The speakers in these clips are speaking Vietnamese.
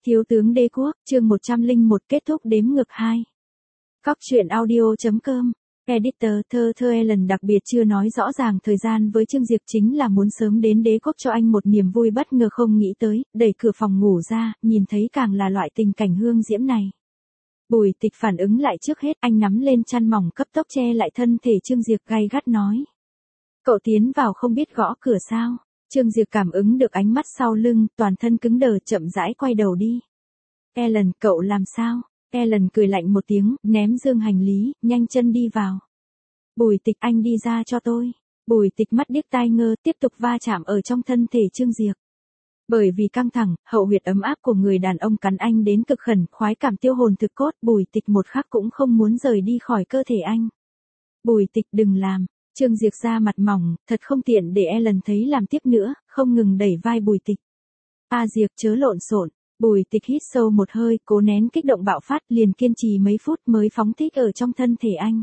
Thiếu tướng đế quốc, chương 101 kết thúc đếm ngược 2. Góc truyện audio.com. Editor thơ Ellen đặc biệt chưa nói rõ ràng thời gian với Trương Diệp chính là muốn sớm đến đế quốc cho anh một niềm vui bất ngờ không nghĩ tới, đẩy cửa phòng ngủ ra, nhìn thấy càng là loại tình cảnh hương diễm này. Bùi Tịch phản ứng lại trước hết, anh nắm lên chăn mỏng cấp tốc che lại thân thể Trương Diệp gay gắt nói. Cậu tiến vào không biết gõ cửa sao? Trương Diệp cảm ứng được ánh mắt sau lưng, toàn thân cứng đờ chậm rãi quay đầu đi. Ellen, cậu làm sao? Ellen cười lạnh một tiếng, ném dương hành lý, nhanh chân đi vào. Bùi Tịch, anh đi ra cho tôi. Bùi Tịch mắt điếc tai ngơ tiếp tục va chạm ở trong thân thể Trương Diệp. Bởi vì căng thẳng, hậu huyệt ấm áp của người đàn ông cắn anh đến cực khẩn, khoái cảm tiêu hồn thực cốt, Bùi Tịch một khắc cũng không muốn rời đi khỏi cơ thể anh. Bùi Tịch đừng làm. Trương Diệp ra mặt mỏng, thật không tiện để Ellen thấy làm tiếp nữa, không ngừng đẩy vai Bùi Tịch. Diệp chớ lộn xộn. Bùi Tịch hít sâu một hơi, cố nén kích động bạo phát, liền kiên trì mấy phút mới phóng thích ở trong thân thể anh.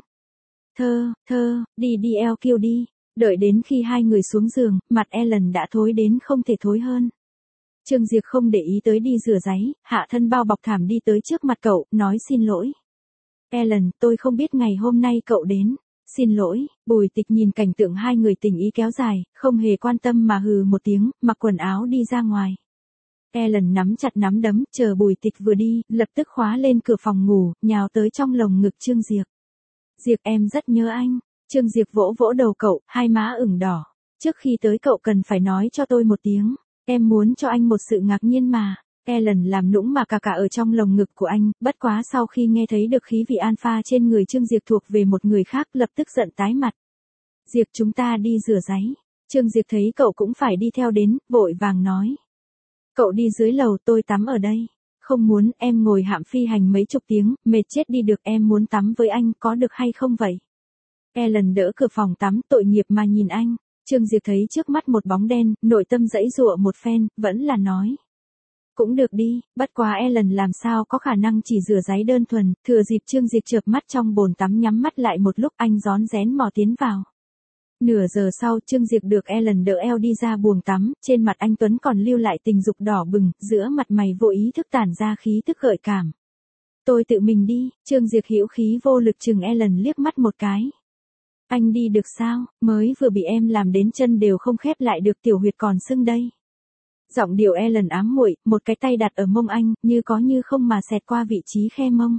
Đi eo kêu đi. Đợi đến khi hai người xuống giường, mặt Ellen đã thối đến không thể thối hơn. Trương Diệp không để ý tới đi rửa ráy, hạ thân bao bọc thảm đi tới trước mặt cậu, nói xin lỗi. Ellen, tôi không biết ngày hôm nay cậu đến. Xin lỗi. Bùi Tịch nhìn cảnh tượng hai người tình ý kéo dài, không hề quan tâm mà hừ một tiếng, mặc quần áo đi ra ngoài. Ellen nắm chặt nắm đấm, chờ Bùi Tịch vừa đi, lập tức khóa lên cửa phòng ngủ, nhào tới trong lồng ngực Trương Diệp. Diệp em rất nhớ anh. Trương Diệp vỗ vỗ đầu cậu, hai má ửng đỏ. Trước khi tới cậu cần phải nói cho tôi một tiếng. Em muốn cho anh một sự ngạc nhiên mà. Ellen làm nũng mà cả ở trong lồng ngực của anh, bất quá sau khi nghe thấy được khí vị alpha trên người Trương Diệp thuộc về một người khác lập tức giận tái mặt. Diệp chúng ta đi rửa ráy. Trương Diệp thấy cậu cũng phải đi theo đến, vội vàng nói. Cậu đi dưới lầu, tôi tắm ở đây. Không muốn, em ngồi hạm phi hành mấy chục tiếng, mệt chết đi được, em muốn tắm với anh, có được hay không vậy? Ellen đỡ cửa phòng tắm, tội nghiệp mà nhìn anh. Trương Diệp thấy trước mắt một bóng đen, nội tâm giãy giụa một phen, vẫn là nói. Cũng được đi, bất quá Ellen làm sao có khả năng chỉ rửa ráy đơn thuần, thừa dịp Trương Diệp chợp mắt trong bồn tắm nhắm mắt lại một lúc anh rón rén mò tiến vào. Nửa giờ sau Trương Diệp được Ellen đỡ eo đi ra buồng tắm, trên mặt anh Tuấn còn lưu lại tình dục đỏ bừng, giữa mặt mày vô ý thức tản ra khí tức gợi cảm. Tôi tự mình đi. Trương Diệp hữu khí vô lực chừng Ellen liếc mắt một cái. Anh đi được sao, mới vừa bị em làm đến chân đều không khép lại được, tiểu huyệt còn sưng đây. Giọng điệu Ellen ám muội, một cái tay đặt ở mông anh, như có như không mà xẹt qua vị trí khe mông.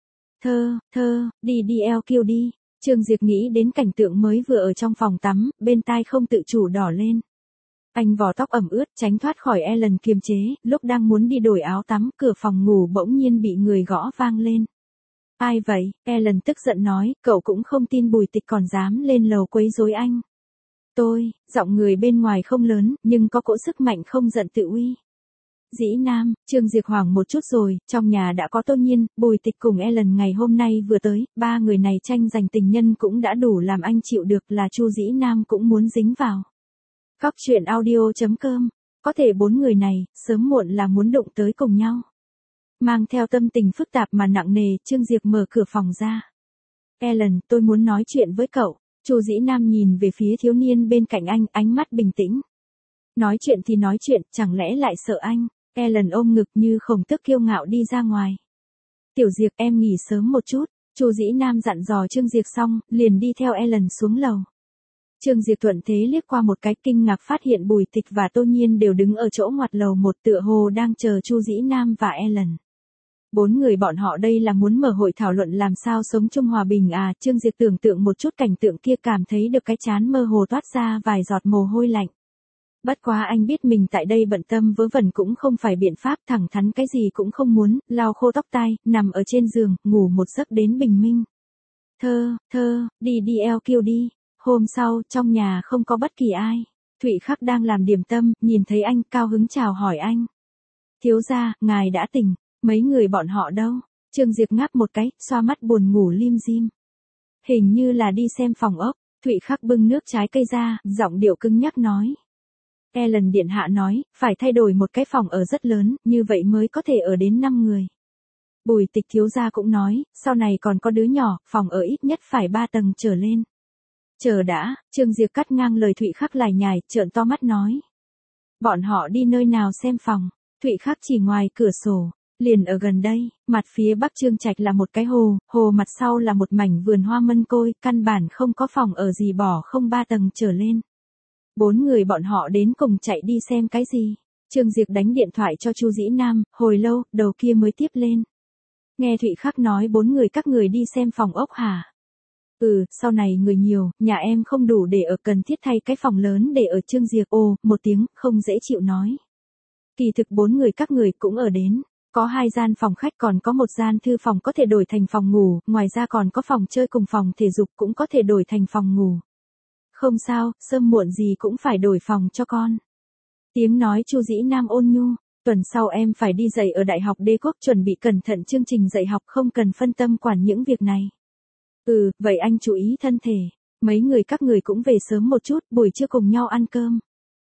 Đi eo kêu đi. Trương Diệp nghĩ đến cảnh tượng mới vừa ở trong phòng tắm, bên tai không tự chủ đỏ lên. Anh vò tóc ẩm ướt, tránh thoát khỏi Ellen kiềm chế, lúc đang muốn đi đổi áo tắm, cửa phòng ngủ bỗng nhiên bị người gõ vang lên. Ai vậy? Ellen tức giận nói, cậu cũng không tin Bùi Tịch còn dám lên lầu quấy rối anh. Tôi, giọng người bên ngoài không lớn, nhưng có cỗ sức mạnh không giận tự uy. Dĩ Nam, Trương Diệp hoảng một chút rồi, trong nhà đã có Tô Nhiên, Bùi Tịch cùng Ellen ngày hôm nay vừa tới, ba người này tranh giành tình nhân cũng đã đủ làm anh chịu được, là Chu Dĩ Nam cũng muốn dính vào. Góc truyện audio.com, có thể bốn người này, sớm muộn là muốn đụng tới cùng nhau. Mang theo tâm tình phức tạp mà nặng nề, Trương Diệp mở cửa phòng ra. Ellen, tôi muốn nói chuyện với cậu. Chu Dĩ Nam nhìn về phía thiếu niên bên cạnh anh, ánh mắt bình tĩnh. Nói chuyện thì nói chuyện, chẳng lẽ lại sợ anh? Ellen ôm ngực như khổng tước kiêu ngạo đi ra ngoài. Tiểu Diệp em nghỉ sớm một chút. Chu Dĩ Nam dặn dò Trương Diệp xong, liền đi theo Ellen xuống lầu. Trương Diệp thuận thế liếc qua một cái, kinh ngạc phát hiện Bùi Tịch và Tô Nhiên đều đứng ở chỗ ngoặt lầu một, tựa hồ đang chờ Chu Dĩ Nam và Ellen. Bốn người bọn họ đây là muốn mở hội thảo luận làm sao sống chung hòa bình à? Trương Diệp tưởng tượng một chút cảnh tượng kia, cảm thấy được cái trán mơ hồ toát ra vài giọt mồ hôi lạnh. Bất quá anh biết mình tại đây bận tâm vớ vẩn cũng không phải biện pháp, thẳng thắn cái gì cũng không muốn, lau khô tóc tai, nằm ở trên giường, ngủ một giấc đến bình minh. Đi eo kêu đi. Hôm sau, trong nhà không có bất kỳ ai. Thụy Khắc đang làm điểm tâm, nhìn thấy anh, cao hứng chào hỏi anh. Thiếu gia, ngài đã tỉnh. Mấy người bọn họ đâu? Trương Diệp ngáp một cái, xoa mắt buồn ngủ lim dim. Hình như là đi xem phòng ốc. Thụy Khắc bưng nước trái cây ra, giọng điệu cứng nhắc nói. Ellen điện hạ nói, phải thay đổi một cái phòng ở rất lớn, như vậy mới có thể ở đến 5 người. Bùi Tịch thiếu gia cũng nói, sau này còn có đứa nhỏ, phòng ở ít nhất phải 3 tầng trở lên. Chờ đã, Trương Diệp cắt ngang lời Thụy Khắc lải nhải, trợn to mắt nói. Bọn họ đi nơi nào xem phòng? Thụy Khắc chỉ ngoài cửa sổ, liền ở gần đây, mặt phía bắc Trương Trạch là một cái hồ, hồ mặt sau là một mảnh vườn hoa mân côi, căn bản không có phòng ở gì bỏ không 3 tầng trở lên. 4 người bọn họ đến cùng chạy đi xem cái gì? Trương Diệp đánh điện thoại cho Chu Dĩ Nam, hồi lâu, đầu kia mới tiếp lên. Nghe Thụy Khắc nói 4 người các người đi xem phòng ốc hả? Sau này người nhiều, nhà em không đủ để ở, cần thiết thay cái phòng lớn để ở. Trương Diệp ồ, một tiếng, không dễ chịu nói. Kỳ thực 4 người các người cũng ở đến. Có 2 gian phòng khách, còn có 1 gian thư phòng có thể đổi thành phòng ngủ, ngoài ra còn có phòng chơi cùng phòng thể dục cũng có thể đổi thành phòng ngủ. Không sao, sớm muộn gì cũng phải đổi phòng cho con. Tiếng nói Chu Dĩ Nam ôn nhu, tuần sau em phải đi dạy ở Đại học Đế Quốc, chuẩn bị cẩn thận chương trình dạy học, không cần phân tâm quản những việc này. Vậy anh chú ý thân thể, mấy người các người cũng về sớm một chút, buổi trưa cùng nhau ăn cơm.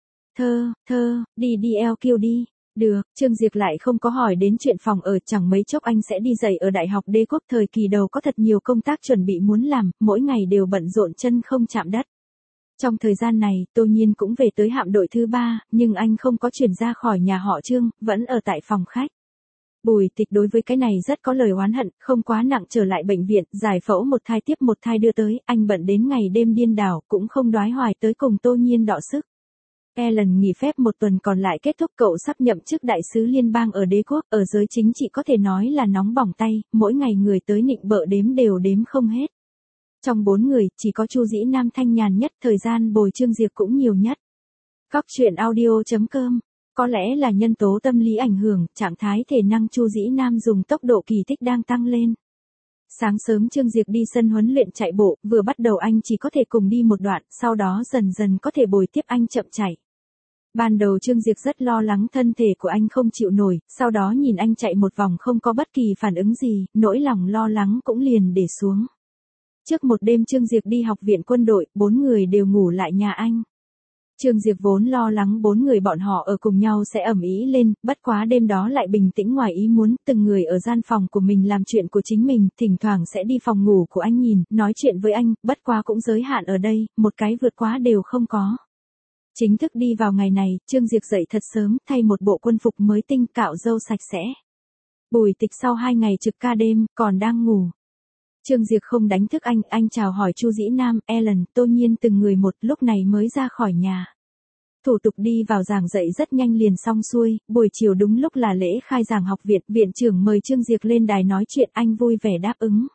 Đi LQ đi. Được, Trương Diệp lại không có hỏi đến chuyện phòng ở, chẳng mấy chốc anh sẽ đi dạy ở Đại học Đế Quốc, thời kỳ đầu có thật nhiều công tác chuẩn bị muốn làm, mỗi ngày đều bận rộn chân không chạm đất. Trong thời gian này, Tô Nhiên cũng về tới hạm đội thứ 3, nhưng anh không có chuyển ra khỏi nhà họ Trương, vẫn ở tại phòng khách. Bùi Tịch đối với cái này rất có lời oán hận, không quá nặng trở lại bệnh viện, giải phẫu một thai tiếp một thai đưa tới, anh bận đến ngày đêm điên đảo, cũng không đoái hoài tới cùng Tô Nhiên đọ sức. Lần nghỉ phép 1 tuần còn lại kết thúc, cậu sắp nhậm chức đại sứ liên bang ở Đế Quốc, ở giới chính trị có thể nói là nóng bỏng tay, mỗi ngày người tới nịnh bợ đếm không hết. Trong 4 người, chỉ có Chu Dĩ Nam thanh nhàn nhất, thời gian bồi Trương Diệp cũng nhiều nhất. Góc truyện audio.com. Có lẽ là nhân tố tâm lý ảnh hưởng, trạng thái thể năng Chu Dĩ Nam dùng tốc độ kỳ tích đang tăng lên. Sáng sớm Trương Diệp đi sân huấn luyện chạy bộ, vừa bắt đầu anh chỉ có thể cùng đi một đoạn, sau đó dần dần có thể bồi tiếp anh chậm chạy. Ban đầu Trương Diệp rất lo lắng thân thể của anh không chịu nổi, sau đó nhìn anh chạy một vòng không có bất kỳ phản ứng gì, nỗi lòng lo lắng cũng liền để xuống. Trước một đêm Trương Diệp đi học viện quân đội, 4 người đều ngủ lại nhà anh. Trương Diệp vốn lo lắng 4 người bọn họ ở cùng nhau sẽ ầm ĩ lên, bất quá đêm đó lại bình tĩnh ngoài ý muốn, từng người ở gian phòng của mình làm chuyện của chính mình, thỉnh thoảng sẽ đi phòng ngủ của anh nhìn, nói chuyện với anh, bất quá cũng giới hạn ở đây, một cái vượt quá đều không có. Chính thức đi vào ngày này, Trương Diệp dậy thật sớm, thay một bộ quân phục mới tinh, cạo râu sạch sẽ. Bùi Tịch sau 2 ngày trực ca đêm, còn đang ngủ. Trương Diệp không đánh thức anh chào hỏi Chu Dĩ Nam, Ellen, Tô Nhiên từng người một, lúc này mới ra khỏi nhà. Thủ tục đi vào giảng dạy rất nhanh liền xong xuôi, buổi chiều đúng lúc là lễ khai giảng học viện, viện trưởng mời Trương Diệp lên đài nói chuyện, anh vui vẻ đáp ứng.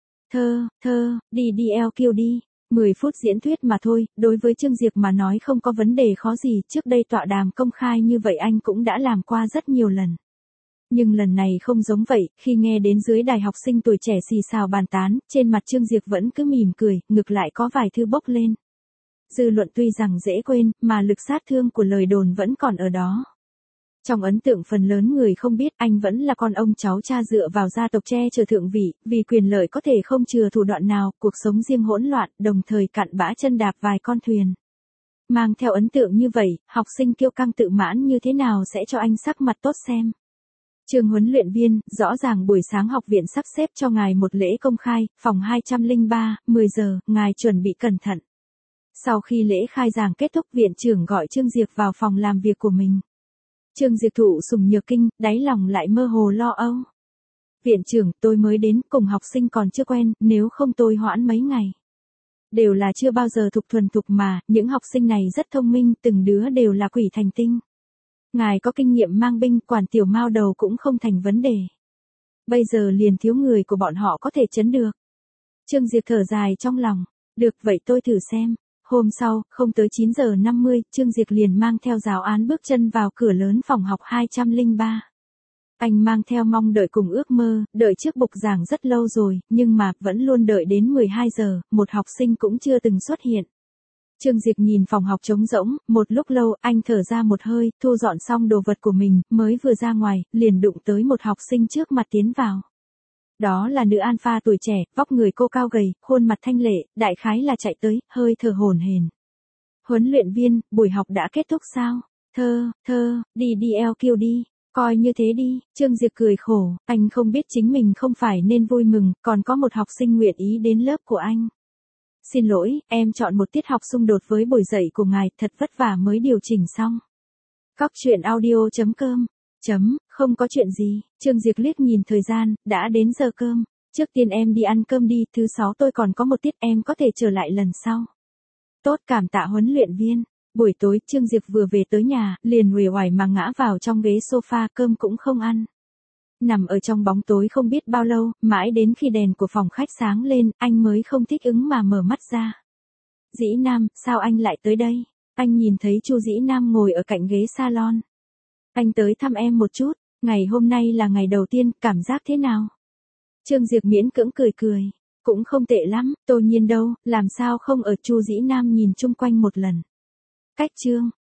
Đi LQ đi. 10 phút diễn thuyết mà thôi, đối với Trương Diệp mà nói không có vấn đề khó gì, trước đây tọa đàm công khai như vậy anh cũng đã làm qua rất nhiều lần. Nhưng lần này không giống vậy, khi nghe đến dưới đài học sinh tuổi trẻ xì xào bàn tán, trên mặt Trương Diệp vẫn cứ mỉm cười, ngược lại có vài thứ bốc lên. Dư luận tuy rằng dễ quên, mà lực sát thương của lời đồn vẫn còn ở đó. Trong ấn tượng phần lớn người không biết anh vẫn là con ông cháu cha dựa vào gia tộc che chở thượng vị, vì quyền lợi có thể không chừa thủ đoạn nào, cuộc sống riêng hỗn loạn, đồng thời cặn bã chân đạp vài con thuyền. Mang theo ấn tượng như vậy, học sinh kiêu căng tự mãn như thế nào sẽ cho anh sắc mặt tốt xem. Trường huấn luyện viên, rõ ràng buổi sáng học viện sắp xếp cho ngài một lễ công khai, phòng 203, 10 giờ, ngài chuẩn bị cẩn thận. Sau khi lễ khai giảng kết thúc, viện trưởng gọi Trương Diệp vào phòng làm việc của mình. Trương Diệp thụ sủng nhược kinh, đáy lòng lại mơ hồ lo âu. Viện trưởng, tôi mới đến, cùng học sinh còn chưa quen, nếu không tôi hoãn mấy ngày. Đều là chưa bao giờ thuần thục mà, những học sinh này rất thông minh, từng đứa đều là quỷ thành tinh. Ngài có kinh nghiệm mang binh, quản tiểu mao đầu cũng không thành vấn đề. Bây giờ liền thiếu người của bọn họ có thể chấn được. Trương Diệp thở dài trong lòng, được vậy tôi thử xem. Hôm sau, không tới 9 giờ 50, Trương Diệp liền mang theo giáo án bước chân vào cửa lớn phòng học 203. Anh mang theo mong đợi cùng ước mơ, đợi trước bục giảng rất lâu rồi, nhưng mà, vẫn luôn đợi đến 12 giờ, một học sinh cũng chưa từng xuất hiện. Trương Diệp nhìn phòng học trống rỗng, một lúc lâu, anh thở ra một hơi, thu dọn xong đồ vật của mình, mới vừa ra ngoài, liền đụng tới một học sinh trước mặt tiến vào. Đó là nữ alpha tuổi trẻ, vóc người cô cao gầy, khuôn mặt thanh lệ, đại khái là chạy tới, hơi thở hổn hển. Huấn luyện viên, buổi học đã kết thúc sao? Đi LQ đi, coi như thế đi. Trương Diệp cười khổ, anh không biết chính mình không phải nên vui mừng, còn có một học sinh nguyện ý đến lớp của anh. Xin lỗi, em chọn một tiết học xung đột với buổi dạy của ngài, thật vất vả mới điều chỉnh xong. Góc truyện audio.com Không có chuyện gì, Trương Diệp liếc nhìn thời gian, đã đến giờ cơm. Trước tiên em đi ăn cơm đi, thứ 6 tôi còn có một tiết, em có thể trở lại lần sau. Tốt, cảm tạ huấn luyện viên. Buổi tối, Trương Diệp vừa về tới nhà, liền uể oải mà ngã vào trong ghế sofa, cơm cũng không ăn. Nằm ở trong bóng tối không biết bao lâu, mãi đến khi đèn của phòng khách sáng lên, anh mới không thích ứng mà mở mắt ra. Dĩ Nam, sao anh lại tới đây? Anh nhìn thấy Chu Dĩ Nam ngồi ở cạnh ghế salon. Anh tới thăm em một chút, ngày hôm nay là ngày đầu tiên, cảm giác thế nào? Trương Diệp miễn cưỡng cười cười. Cũng không tệ lắm, Tô Nhiên đâu, làm sao không ở? Chu Dĩ Nam nhìn chung quanh một lần. Cách Trương